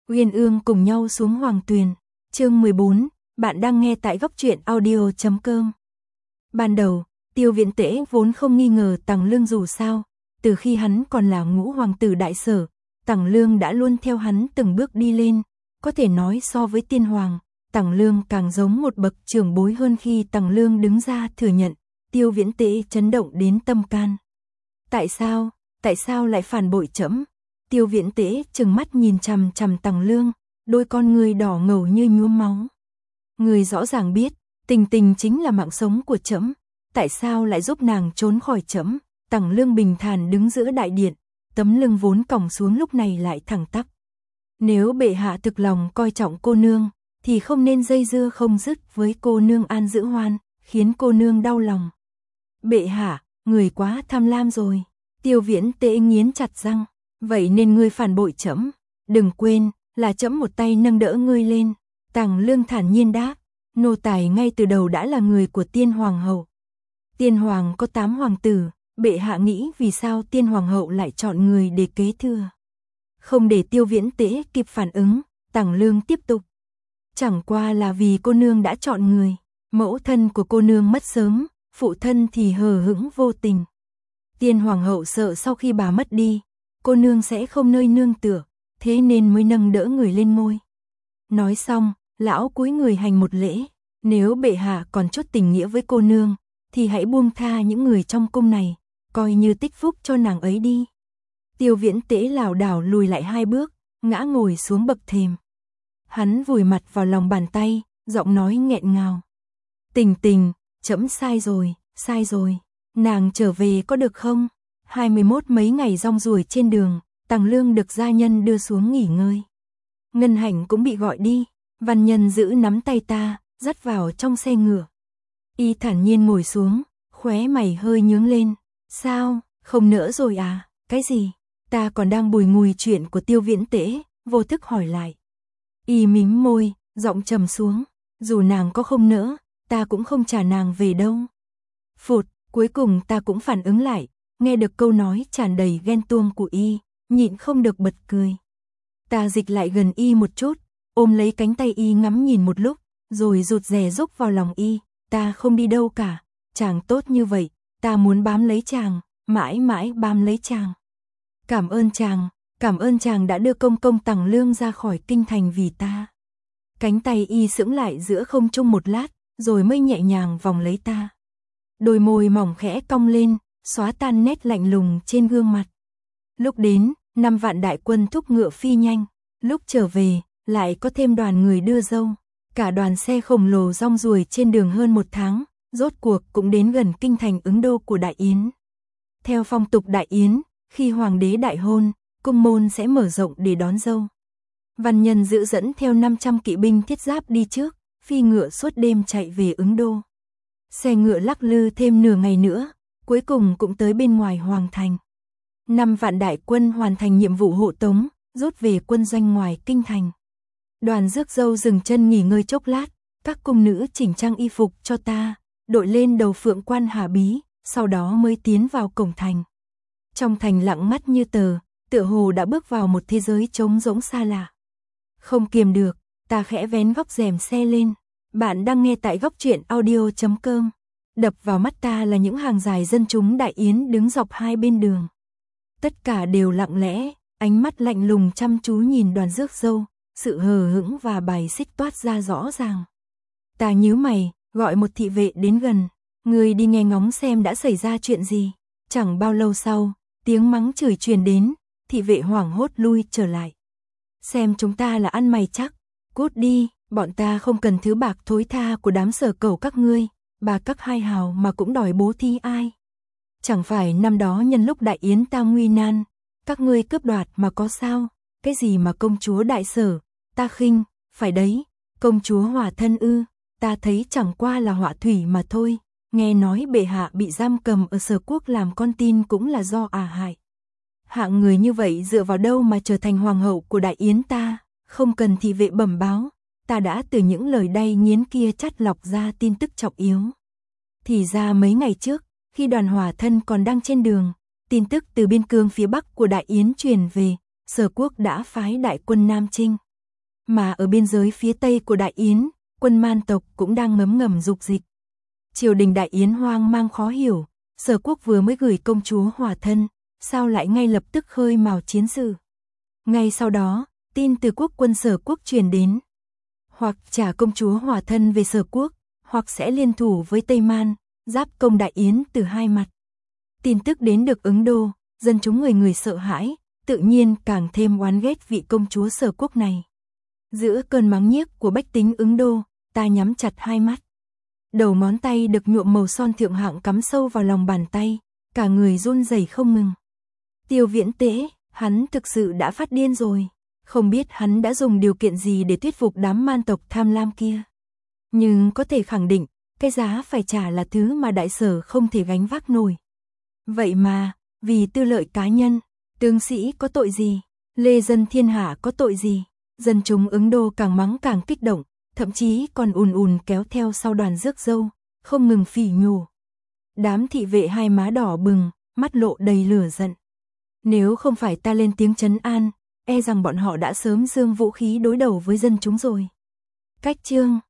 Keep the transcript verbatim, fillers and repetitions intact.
Uyên ương cùng nhau xuống hoàng tuyền. Chương mười bốn, bạn đang nghe tại góc truyện audio chấm com. Ban đầu, Tiêu Viễn Tễ vốn không nghi ngờ Tằng Lương, dù sao, từ khi hắn còn là ngũ hoàng tử Đại Sở, Tằng Lương đã luôn theo hắn từng bước đi lên, có thể nói so với tiên hoàng, Tằng Lương càng giống một bậc trưởng bối hơn. Khi Tằng Lương đứng ra thừa nhận, Tiêu Viễn Tễ chấn động đến tâm can. Tại sao, tại sao lại phản bội trẫm? Tiêu Viễn Tễ trừng mắt nhìn chằm chằm Tằng Lương, đôi con người đỏ ngầu như nhuốm máu. Người rõ ràng biết, Tình Tình chính là mạng sống của trẫm, tại sao lại giúp nàng trốn khỏi trẫm? Tằng Lương bình thản đứng giữa đại điện, tấm lưng vốn còng xuống lúc này lại thẳng tắp. Nếu bệ hạ thực lòng coi trọng cô nương, thì không nên dây dưa không dứt với cô nương An Dữ Hoan, khiến cô nương đau lòng. Bệ hạ, người quá tham lam rồi. Tiêu Viễn Tễ nghiến chặt răng. Vậy nên ngươi phản bội trẫm, đừng quên, là trẫm một tay nâng đỡ ngươi lên. Tằng Lương thản nhiên đáp, nô tài ngay từ đầu đã là người của tiên hoàng hậu. Tiên hoàng có tám hoàng tử, bệ hạ nghĩ vì sao tiên hoàng hậu lại chọn người để kế thừa? Không để Tiêu Viễn Tễ kịp phản ứng, Tằng Lương tiếp tục. Chẳng qua là vì cô nương đã chọn người, mẫu thân của cô nương mất sớm, phụ thân thì hờ hững vô tình. Tiên hoàng hậu sợ sau khi bà mất đi, cô nương sẽ không nơi nương tựa, thế nên mới nâng đỡ người lên ngôi. Nói xong, lão cúi người hành một lễ, nếu bệ hạ còn chút tình nghĩa với cô nương, thì hãy buông tha những người trong cung này, coi như tích phúc cho nàng ấy đi. Tiêu Viễn Tễ lảo đảo lùi lại hai bước, ngã ngồi xuống bậc thềm. Hắn vùi mặt vào lòng bàn tay, giọng nói nghẹn ngào. Tình Tình, trẫm sai rồi, sai rồi, nàng trở về có được không? hai mươi mốt mấy ngày rong ruổi trên đường, Tằng Lương được gia nhân đưa xuống nghỉ ngơi. Ngân Hạnh cũng bị gọi đi, văn nhân giữ nắm tay ta, dắt vào trong xe ngựa. Y thản nhiên ngồi xuống, khóe mày hơi nhướng lên. Sao, không nỡ rồi à? Cái gì? Ta còn đang bùi ngùi chuyện của Tiêu Viễn Tễ, vô thức hỏi lại. Y mím môi, giọng trầm xuống. Dù nàng có không nỡ, ta cũng không trả nàng về đâu. Phụt, cuối cùng ta cũng phản ứng lại, nghe được câu nói tràn đầy ghen tuông của Y, nhịn không được bật cười. Ta dịch lại gần Y một chút, ôm lấy cánh tay Y ngắm nhìn một lúc, rồi rụt rè rúc vào lòng Y. Ta không đi đâu cả, chàng tốt như vậy, ta muốn bám lấy chàng, mãi mãi bám lấy chàng. Cảm ơn chàng, cảm ơn chàng đã đưa công công Tằng Lương ra khỏi kinh thành vì ta. Cánh tay Y sững lại giữa không trung một lát, rồi mới nhẹ nhàng vòng lấy ta. Đôi môi mỏng khẽ cong lên, xóa tan nét lạnh lùng trên gương mặt. Lúc đến, năm vạn đại quân thúc ngựa phi nhanh, lúc trở về, lại có thêm đoàn người đưa dâu. Cả đoàn xe khổng lồ rong ruổi trên đường hơn một tháng, rốt cuộc cũng đến gần kinh thành Ứng Đô của Đại Yến. Theo phong tục Đại Yến, khi hoàng đế đại hôn, cung môn sẽ mở rộng để đón dâu. Văn nhân giữ dẫn theo năm trăm kỵ binh thiết giáp đi trước, phi ngựa suốt đêm chạy về Ứng Đô. Xe ngựa lắc lư thêm nửa ngày nữa, cuối cùng cũng tới bên ngoài hoàng thành. Năm vạn đại quân hoàn thành nhiệm vụ hộ tống, rút về quân doanh ngoài kinh thành. Đoàn rước dâu dừng chân nghỉ ngơi chốc lát, các cung nữ chỉnh trang y phục cho ta, đội lên đầu phượng quan hà bí, sau đó mới tiến vào cổng thành. Trong thành lặng mắt như tờ, tựa hồ đã bước vào một thế giới trống rỗng xa lạ. Không kiềm được, ta khẽ vén góc rèm xe lên. Bạn đang nghe tại góc truyện audio chấm com. Đập vào mắt ta là những hàng dài dân chúng Đại Yến đứng dọc hai bên đường. Tất cả đều lặng lẽ, ánh mắt lạnh lùng chăm chú nhìn đoàn rước dâu, sự hờ hững và bài xích toát ra rõ ràng. Ta nhíu mày, gọi một thị vệ đến gần. Người đi nghe ngóng xem đã xảy ra chuyện gì. Chẳng bao lâu sau, tiếng mắng chửi truyền đến, thị vệ hoảng hốt lui trở lại. Xem chúng ta là ăn mày chắc, cút đi, bọn ta không cần thứ bạc thối tha của đám Sở Cẩu các ngươi, bà các hai hào mà cũng đòi bố thí ai. Chẳng phải năm đó nhân lúc Đại Yến ta nguy nan, các ngươi cướp đoạt mà có sao, cái gì mà công chúa Đại Sở, ta khinh, phải đấy, công chúa Hòa Thân ư, ta thấy chẳng qua là họa thủy mà thôi, nghe nói bệ hạ bị giam cầm ở Sở Quốc làm con tin cũng là do ả hại. Hạng người như vậy dựa vào đâu mà trở thành hoàng hậu của Đại Yến ta, không cần thị vệ bẩm báo, ta đã từ những lời đay nghiến kia chắt lọc ra tin tức trọng yếu. Thì ra mấy ngày trước, khi đoàn Hòa Thân còn đang trên đường, tin tức từ biên cương phía bắc của Đại Yến truyền về, Sở Quốc đã phái đại quân Nam Chinh. Mà ở biên giới phía tây của Đại Yến, quân Man tộc cũng đang ngấm ngầm dục dịch. Triều đình Đại Yến hoang mang khó hiểu, Sở Quốc vừa mới gửi công chúa hòa thân, sao lại ngay lập tức khơi mào chiến sự. Ngay sau đó, tin từ quốc quân Sở Quốc truyền đến. Hoặc trả công chúa hòa thân về Sở Quốc, hoặc sẽ liên thủ với Tây Man, giáp công Đại Yến từ hai mặt. Tin tức đến được Ứng Đô, dân chúng người người sợ hãi, tự nhiên càng thêm oán ghét vị công chúa Sở Quốc này. Giữa cơn mắng nhiếc của bách tính Ứng Đô, ta nhắm chặt hai mắt. Đầu ngón tay được nhuộm màu son thượng hạng cắm sâu vào lòng bàn tay, cả người run rẩy không ngừng. Tiêu Viễn Tế, hắn thực sự đã phát điên rồi. Không biết hắn đã dùng điều kiện gì để thuyết phục đám man tộc tham lam kia. Nhưng có thể khẳng định, cái giá phải trả là thứ mà đại sở không thể gánh vác nổi. Vậy mà, vì tư lợi cá nhân, tướng sĩ có tội gì? Lê dân thiên hạ có tội gì? Dân chúng Ứng Đô càng mắng càng kích động, thậm chí còn ùn ùn kéo theo sau đoàn rước dâu, không ngừng phỉ nhổ. Đám thị vệ hai má đỏ bừng, mắt lộ đầy lửa giận. Nếu không phải ta lên tiếng trấn an, e rằng bọn họ đã sớm giương vũ khí đối đầu với dân chúng rồi. Cách chương